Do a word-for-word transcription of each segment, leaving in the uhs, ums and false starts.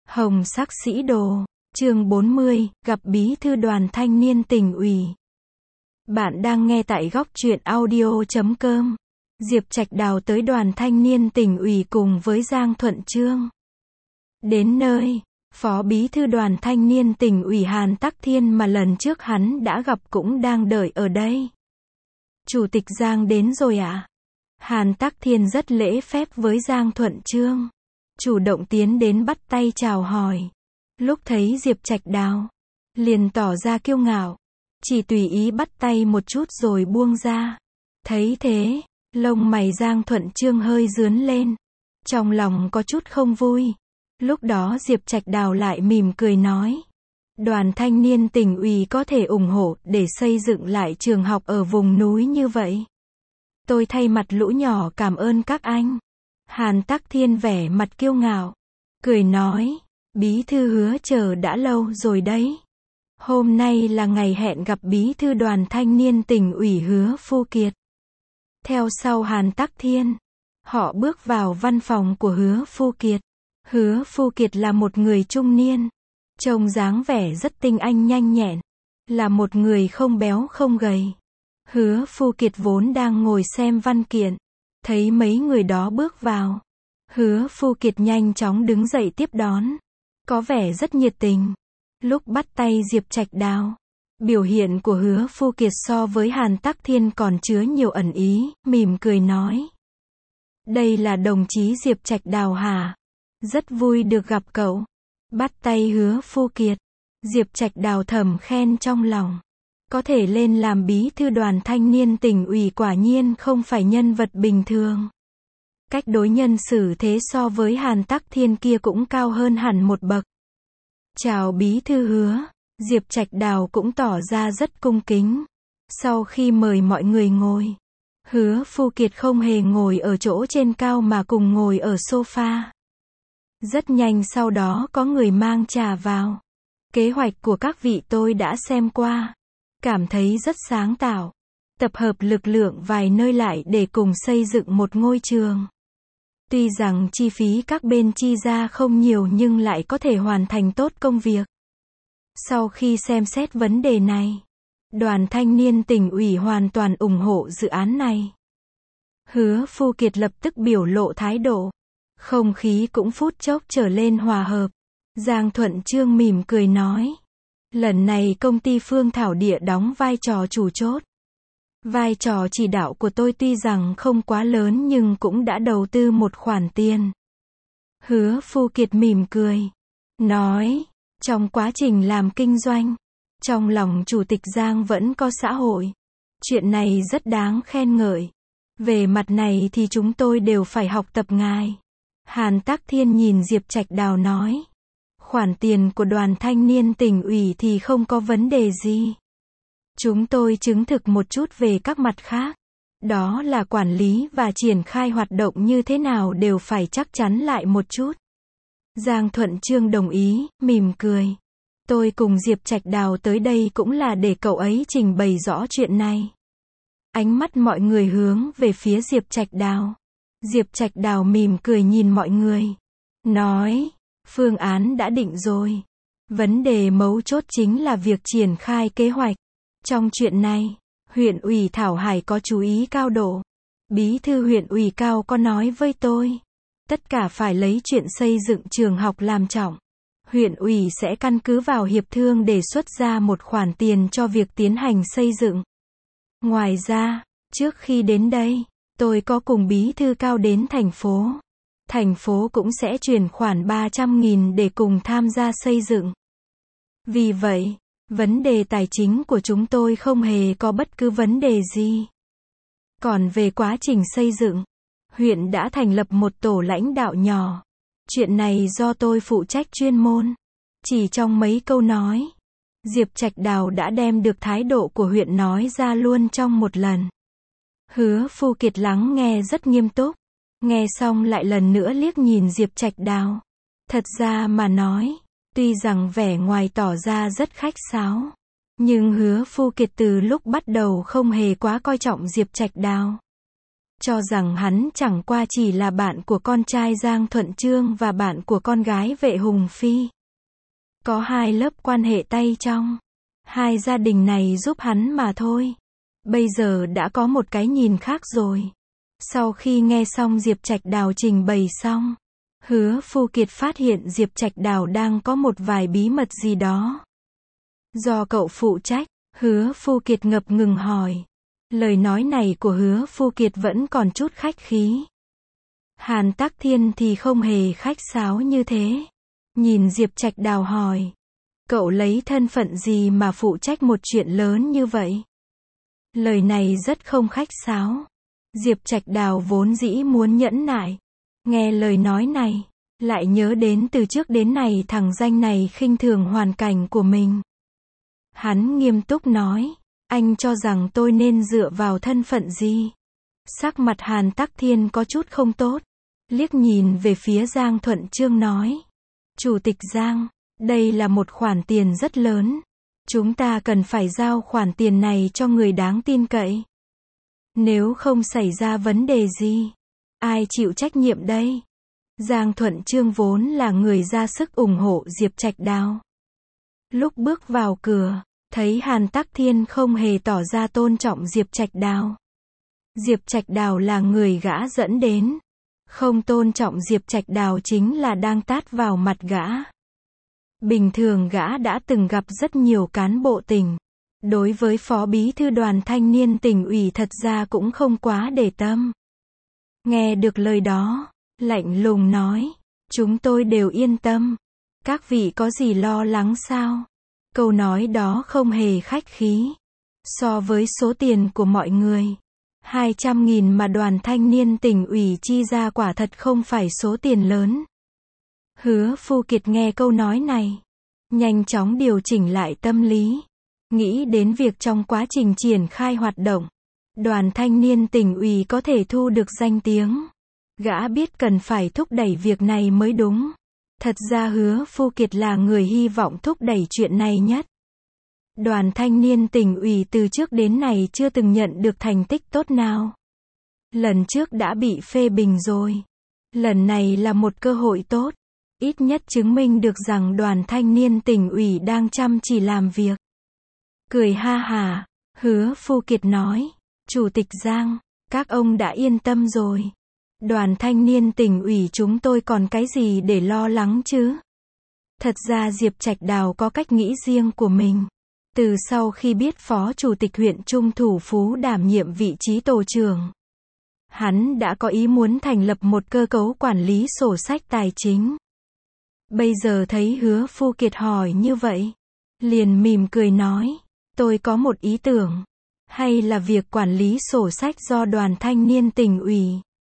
Hồng sắc sĩ đồ, chương bốn mươi, gặp bí thư đoàn thanh niên tỉnh ủy. Bạn đang nghe tại góc truyện audio chấm com. Diệp Trạch Đào tới đoàn thanh niên tỉnh ủy cùng với Giang Thuận Chương. Đến nơi, phó bí thư đoàn thanh niên tỉnh ủy Hàn Tắc Thiên mà lần trước hắn đã gặp cũng đang đợi ở đây. Chủ tịch Giang đến rồi ạ? À? Hàn Tắc Thiên rất lễ phép với Giang Thuận Chương, chủ động tiến đến bắt tay chào hỏi. Lúc thấy Diệp Trạch Đào, liền tỏ ra kiêu ngạo, chỉ tùy ý bắt tay một chút rồi buông ra. Thấy thế, lông mày Giang Thuận Chương hơi rướn lên, trong lòng có chút không vui. Lúc đó Diệp Trạch Đào lại mỉm cười nói, đoàn thanh niên tỉnh ủy có thể ủng hộ để xây dựng lại trường học ở vùng núi như vậy. Tôi thay mặt lũ nhỏ cảm ơn các anh. Hàn Tắc Thiên vẻ mặt kiêu ngạo, cười nói, bí thư hứa chờ đã lâu rồi đấy. Hôm nay là ngày hẹn gặp bí thư đoàn thanh niên tỉnh ủy Hứa Phu Kiệt. Theo sau Hàn Tắc Thiên, họ bước vào văn phòng của Hứa Phu Kiệt. Hứa Phu Kiệt là một người trung niên, trông dáng vẻ rất tinh anh nhanh nhẹn, là một người không béo không gầy. Hứa Phu Kiệt vốn đang ngồi xem văn kiện, thấy mấy người đó bước vào, Hứa Phu Kiệt nhanh chóng đứng dậy tiếp đón, có vẻ rất nhiệt tình. Lúc bắt tay Diệp Trạch Đào, biểu hiện của Hứa Phu Kiệt so với Hàn Tắc Thiên còn chứa nhiều ẩn ý, mỉm cười nói, đây là đồng chí Diệp Trạch Đào hả? Rất vui được gặp cậu. Bắt tay Hứa Phu Kiệt, Diệp Trạch Đào thầm khen trong lòng, có thể lên làm bí thư đoàn thanh niên tỉnh ủy quả nhiên không phải nhân vật bình thường. Cách đối nhân xử thế so với Hàn Tắc Thiên kia cũng cao hơn hẳn một bậc. Chào bí thư Hứa, Diệp Trạch Đào cũng tỏ ra rất cung kính. Sau khi mời mọi người ngồi, Hứa Phu Kiệt không hề ngồi ở chỗ trên cao mà cùng ngồi ở sofa. Rất nhanh sau đó có người mang trà vào. Kế hoạch của các vị tôi đã xem qua, cảm thấy rất sáng tạo. Tập hợp lực lượng vài nơi lại để cùng xây dựng một ngôi trường. Tuy rằng chi phí các bên chi ra không nhiều nhưng lại có thể hoàn thành tốt công việc. Sau khi xem xét vấn đề này, đoàn thanh niên tỉnh ủy hoàn toàn ủng hộ dự án này. Hứa Phu Kiệt lập tức biểu lộ thái độ. Không khí cũng phút chốc trở lên hòa hợp. Giang Thuận Chương mỉm cười nói, lần này công ty Phương Thảo Địa đóng vai trò chủ chốt. Vai trò chỉ đạo của tôi tuy rằng không quá lớn nhưng cũng đã đầu tư một khoản tiền. Hứa Phu Kiệt mỉm cười, nói, trong quá trình làm kinh doanh, trong lòng Chủ tịch Giang vẫn có xã hội. Chuyện này rất đáng khen ngợi. Về mặt này thì chúng tôi đều phải học tập ngài. Hàn Tắc Thiên nhìn Diệp Trạch Đào nói, khoản tiền của đoàn thanh niên tỉnh ủy thì không có vấn đề gì. Chúng tôi chứng thực một chút về các mặt khác. Đó là quản lý và triển khai hoạt động như thế nào đều phải chắc chắn lại một chút. Giang Thuận Chương đồng ý, mỉm cười. Tôi cùng Diệp Trạch Đào tới đây cũng là để cậu ấy trình bày rõ chuyện này. Ánh mắt mọi người hướng về phía Diệp Trạch Đào. Diệp Trạch Đào mỉm cười nhìn mọi người, nói, phương án đã định rồi. Vấn đề mấu chốt chính là việc triển khai kế hoạch. Trong chuyện này, huyện ủy Thảo Hải có chú ý cao độ. Bí thư huyện ủy Cao có nói với tôi, tất cả phải lấy chuyện xây dựng trường học làm trọng. Huyện ủy sẽ căn cứ vào hiệp thương đề xuất ra một khoản tiền cho việc tiến hành xây dựng. Ngoài ra, trước khi đến đây, tôi có cùng bí thư Cao đến thành phố. Thành phố cũng sẽ chuyển khoản ba trăm nghìn để cùng tham gia xây dựng. Vì vậy, vấn đề tài chính của chúng tôi không hề có bất cứ vấn đề gì. Còn về quá trình xây dựng, huyện đã thành lập một tổ lãnh đạo nhỏ. Chuyện này do tôi phụ trách chuyên môn. Chỉ trong mấy câu nói, Diệp Trạch Đào đã đem được thái độ của huyện nói ra luôn trong một lần. Hứa Phu Kiệt lắng nghe rất nghiêm túc. Nghe xong lại lần nữa liếc nhìn Diệp Trạch Đào. Thật ra mà nói, tuy rằng vẻ ngoài tỏ ra rất khách sáo, nhưng Hứa Phu Kiệt từ lúc bắt đầu không hề quá coi trọng Diệp Trạch Đào. cho rằng hắn chẳng qua chỉ là bạn của con trai Giang Thuận Chương và bạn của con gái Vệ Hùng Phi. Có hai lớp quan hệ tay trong. Hai gia đình này giúp hắn mà thôi. Bây giờ đã có một cái nhìn khác rồi. Sau khi nghe xong Diệp Trạch Đào trình bày xong, Hứa Phu Kiệt phát hiện Diệp Trạch Đào đang có một vài bí mật gì đó. Do cậu phụ trách, Hứa Phu Kiệt ngập ngừng hỏi. Lời nói này của Hứa Phu Kiệt vẫn còn chút khách khí. Hàn Tắc Thiên thì không hề khách sáo như thế. Nhìn Diệp Trạch Đào hỏi. Cậu lấy thân phận gì mà phụ trách một chuyện lớn như vậy? Lời này rất không khách sáo. Diệp Trạch Đào vốn dĩ muốn nhẫn nại. Nghe lời nói này, lại nhớ đến từ trước đến nay thằng danh này khinh thường hoàn cảnh của mình. Hắn nghiêm túc nói, anh cho rằng tôi nên dựa vào thân phận gì? Sắc mặt Hàn Tắc Thiên có chút không tốt. Liếc nhìn về phía Giang Thuận Chương nói. Chủ tịch Giang, đây là một khoản tiền rất lớn. Chúng ta cần phải giao khoản tiền này cho người đáng tin cậy. Nếu không xảy ra vấn đề gì, ai chịu trách nhiệm đây? Giang Thuận Chương vốn là người ra sức ủng hộ Diệp Trạch Đào. Lúc bước vào cửa, thấy Hàn Tắc Thiên không hề tỏ ra tôn trọng Diệp Trạch Đào. Diệp Trạch Đào là người gã dẫn đến. Không tôn trọng Diệp Trạch Đào chính là đang tát vào mặt gã. Bình thường gã đã từng gặp rất nhiều cán bộ tỉnh. Đối với phó bí thư đoàn thanh niên tỉnh ủy thật ra cũng không quá để tâm. Nghe được lời đó, lạnh lùng nói, chúng tôi đều yên tâm. Các vị có gì lo lắng sao? Câu nói đó không hề khách khí. So với số tiền của mọi người, hai trăm nghìn mà đoàn thanh niên tỉnh ủy chi ra quả thật không phải số tiền lớn. Hứa Phu Kiệt nghe câu nói này, nhanh chóng điều chỉnh lại tâm lý. Nghĩ đến việc trong quá trình triển khai hoạt động, đoàn thanh niên tỉnh ủy có thể thu được danh tiếng. Gã biết cần phải thúc đẩy việc này mới đúng. Thật ra Hứa Phu Kiệt là người hy vọng thúc đẩy chuyện này nhất. Đoàn thanh niên tỉnh ủy từ trước đến nay chưa từng nhận được thành tích tốt nào. Lần trước đã bị phê bình rồi. Lần này là một cơ hội tốt. Ít nhất chứng minh được rằng đoàn thanh niên tỉnh ủy đang chăm chỉ làm việc. Cười ha hả, Hứa Phu Kiệt nói, Chủ tịch Giang, các ông đã yên tâm rồi. Đoàn thanh niên tỉnh ủy chúng tôi còn cái gì để lo lắng chứ? Thật ra Diệp Trạch Đào có cách nghĩ riêng của mình. Từ sau khi biết Phó Chủ tịch huyện Trung Thủ Phú đảm nhiệm vị trí tổ trưởng, hắn đã có ý muốn thành lập một cơ cấu quản lý sổ sách tài chính. Bây giờ thấy Hứa Phu Kiệt hỏi như vậy, liền mỉm cười nói, tôi có một ý tưởng. Hay là việc quản lý sổ sách do đoàn thanh niên tỉnh ủy,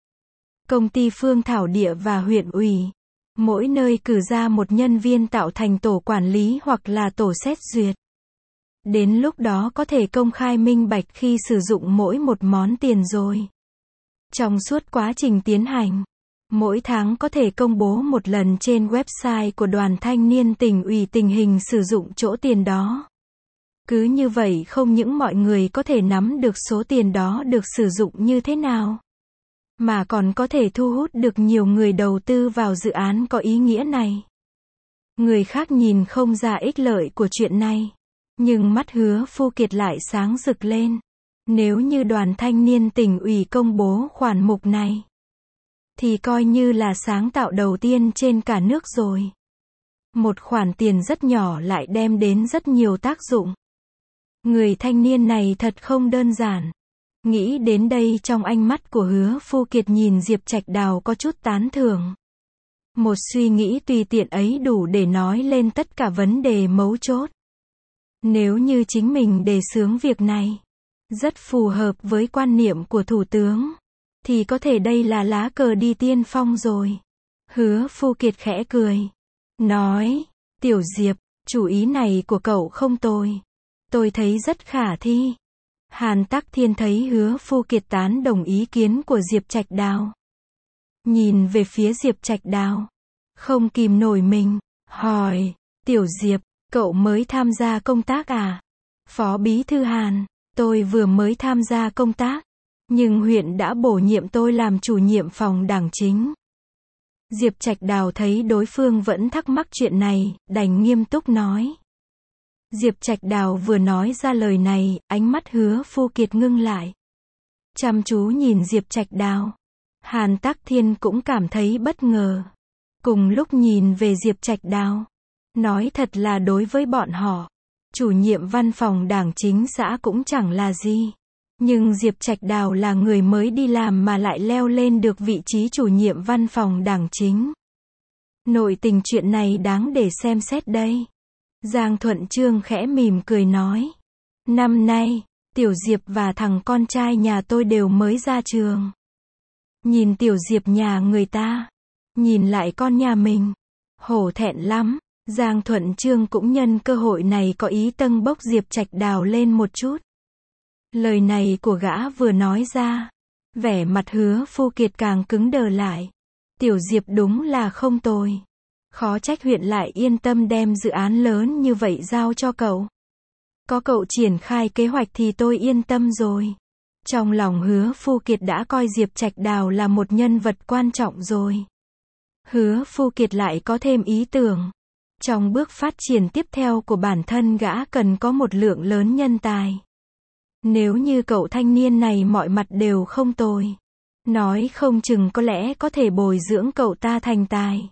công ty Phương Thảo Địa và huyện ủy, mỗi nơi cử ra một nhân viên tạo thành tổ quản lý hoặc là tổ xét duyệt. Đến lúc đó có thể công khai minh bạch khi sử dụng mỗi một món tiền rồi. Trong suốt quá trình tiến hành, mỗi tháng có thể công bố một lần trên website của đoàn thanh niên tỉnh ủy tình hình sử dụng chỗ tiền đó. Cứ như vậy không những mọi người có thể nắm được số tiền đó được sử dụng như thế nào, mà còn có thể thu hút được nhiều người đầu tư vào dự án có ý nghĩa này. Người khác nhìn không ra ích lợi của chuyện này, nhưng mắt Hứa Phu Kiệt lại sáng rực lên. Nếu như đoàn thanh niên tỉnh ủy công bố khoản mục này, thì coi như là sáng tạo đầu tiên trên cả nước rồi. Một khoản tiền rất nhỏ lại đem đến rất nhiều tác dụng. Người thanh niên này thật không đơn giản. Nghĩ đến đây trong ánh mắt của Hứa Phu Kiệt nhìn Diệp Trạch Đào có chút tán thưởng. Một suy nghĩ tùy tiện ấy đủ để nói lên tất cả vấn đề mấu chốt. Nếu như chính mình đề xướng việc này, rất phù hợp với quan niệm của Thủ tướng, thì có thể đây là lá cờ đi tiên phong rồi. Hứa Phu Kiệt khẽ cười, nói, Tiểu Diệp, chủ ý này của cậu không tồi. Tôi thấy rất khả thi. Hàn Tắc Thiên thấy Hứa Phu Kiệt tán đồng ý kiến của Diệp Trạch Đào. Nhìn về phía Diệp Trạch Đào, không kìm nổi mình, hỏi, Tiểu Diệp, cậu mới tham gia công tác à? Phó Bí thư Hàn, tôi vừa mới tham gia công tác. Nhưng huyện đã bổ nhiệm tôi làm chủ nhiệm phòng đảng chính. Diệp Trạch Đào thấy đối phương vẫn thắc mắc chuyện này, đành nghiêm túc nói. Diệp Trạch Đào vừa nói ra lời này, ánh mắt Hứa Phu Kiệt ngưng lại. Chăm chú nhìn Diệp Trạch Đào. Hàn Tắc Thiên cũng cảm thấy bất ngờ. Cùng lúc nhìn về Diệp Trạch Đào. Nói thật là đối với bọn họ, chủ nhiệm văn phòng đảng chính xã cũng chẳng là gì. Nhưng Diệp Trạch Đào là người mới đi làm mà lại leo lên được vị trí chủ nhiệm văn phòng đảng chính. Nội tình chuyện này đáng để xem xét đây. Giang Thuận Trương khẽ mỉm cười nói. Năm nay, Tiểu Diệp và thằng con trai nhà tôi đều mới ra trường. Nhìn Tiểu Diệp nhà người ta, nhìn lại con nhà mình, hổ thẹn lắm. Giang Thuận Trương cũng nhân cơ hội này có ý tâng bốc Diệp Trạch Đào lên một chút. Lời này của gã vừa nói ra, vẻ mặt Hứa Phu Kiệt càng cứng đờ lại. Tiểu Diệp đúng là không tồi. Khó trách huyện lại yên tâm đem dự án lớn như vậy giao cho cậu. Có cậu triển khai kế hoạch thì tôi yên tâm rồi. Trong lòng Hứa Phu Kiệt đã coi Diệp Trạch Đào là một nhân vật quan trọng rồi. Hứa Phu Kiệt lại có thêm ý tưởng. Trong bước phát triển tiếp theo của bản thân gã cần có một lượng lớn nhân tài. Nếu như cậu thanh niên này mọi mặt đều không tồi, nói không chừng có lẽ có thể bồi dưỡng cậu ta thành tài.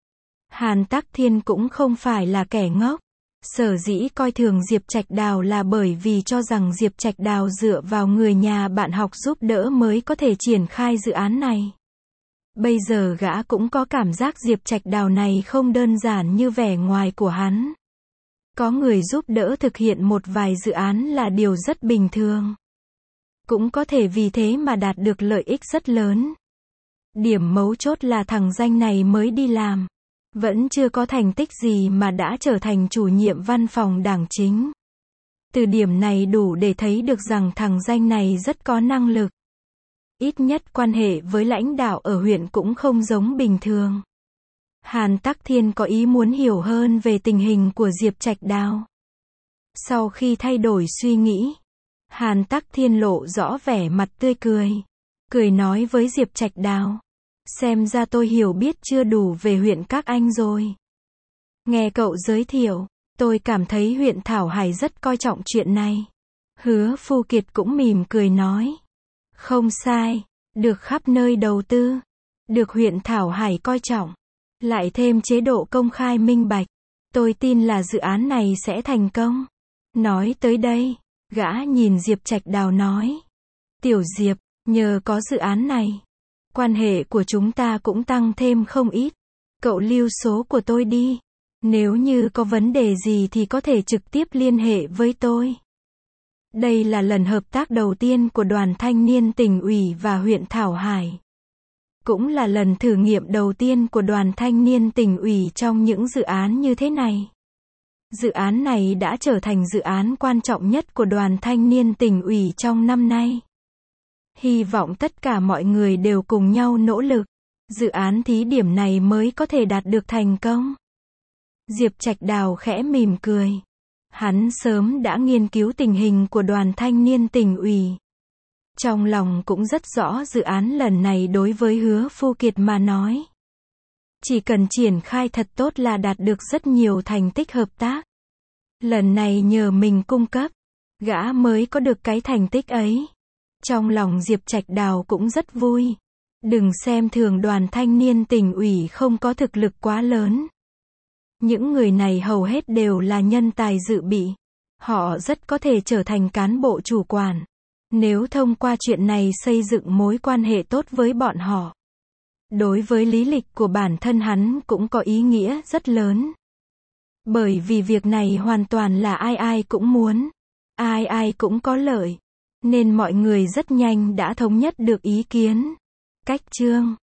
Hàn Tắc Thiên cũng không phải là kẻ ngốc. Sở dĩ coi thường Diệp Trạch Đào là bởi vì cho rằng Diệp Trạch Đào dựa vào người nhà bạn học giúp đỡ mới có thể triển khai dự án này. Bây giờ gã cũng có cảm giác Diệp Trạch Đào này không đơn giản như vẻ ngoài của hắn. Có người giúp đỡ thực hiện một vài dự án là điều rất bình thường. Cũng có thể vì thế mà đạt được lợi ích rất lớn. Điểm mấu chốt là thằng danh này mới đi làm. Vẫn chưa có thành tích gì mà đã trở thành chủ nhiệm văn phòng đảng chính. Từ điểm này đủ để thấy được rằng thằng danh này rất có năng lực. Ít nhất quan hệ với lãnh đạo ở huyện cũng không giống bình thường. Hàn Tắc Thiên có ý muốn hiểu hơn về tình hình của Diệp Trạch Đào. Sau khi thay đổi suy nghĩ, Hàn Tắc Thiên lộ rõ vẻ mặt tươi cười. Cười nói với Diệp Trạch Đào. Xem ra tôi hiểu biết chưa đủ về huyện các anh rồi. Nghe cậu giới thiệu, tôi cảm thấy huyện Thảo Hải rất coi trọng chuyện này. Hứa Phu Kiệt cũng mỉm cười nói. Không sai, được khắp nơi đầu tư, được huyện Thảo Hải coi trọng, lại thêm chế độ công khai minh bạch. Tôi tin là dự án này sẽ thành công. Nói tới đây, gã nhìn Diệp Trạch Đào nói. Tiểu Diệp, nhờ có dự án này, quan hệ của chúng ta cũng tăng thêm không ít. Cậu lưu số của tôi đi. Nếu như có vấn đề gì thì có thể trực tiếp liên hệ với tôi. Đây là lần hợp tác đầu tiên của đoàn thanh niên tỉnh ủy và huyện Thảo Hải. Cũng là lần thử nghiệm đầu tiên của đoàn thanh niên tỉnh ủy trong những dự án như thế này. Dự án này đã trở thành dự án quan trọng nhất của đoàn thanh niên tỉnh ủy trong năm nay. Hy vọng tất cả mọi người đều cùng nhau nỗ lực, dự án thí điểm này mới có thể đạt được thành công. Diệp Trạch Đào khẽ mỉm cười. Hắn sớm đã nghiên cứu tình hình của đoàn thanh niên tỉnh ủy. Trong lòng cũng rất rõ dự án lần này đối với Hứa Phu Kiệt mà nói. Chỉ cần triển khai thật tốt là đạt được rất nhiều thành tích hợp tác. Lần này nhờ mình cung cấp, gã mới có được cái thành tích ấy. Trong lòng Diệp Trạch Đào cũng rất vui. Đừng xem thường đoàn thanh niên tỉnh ủy không có thực lực quá lớn. Những người này hầu hết đều là nhân tài dự bị. Họ rất có thể trở thành cán bộ chủ quản. Nếu thông qua chuyện này xây dựng mối quan hệ tốt với bọn họ. Đối với lý lịch của bản thân hắn cũng có ý nghĩa rất lớn. Bởi vì việc này hoàn toàn là ai ai cũng muốn. Ai ai cũng có lợi. Nên mọi người rất nhanh đã thống nhất được ý kiến. Cách chương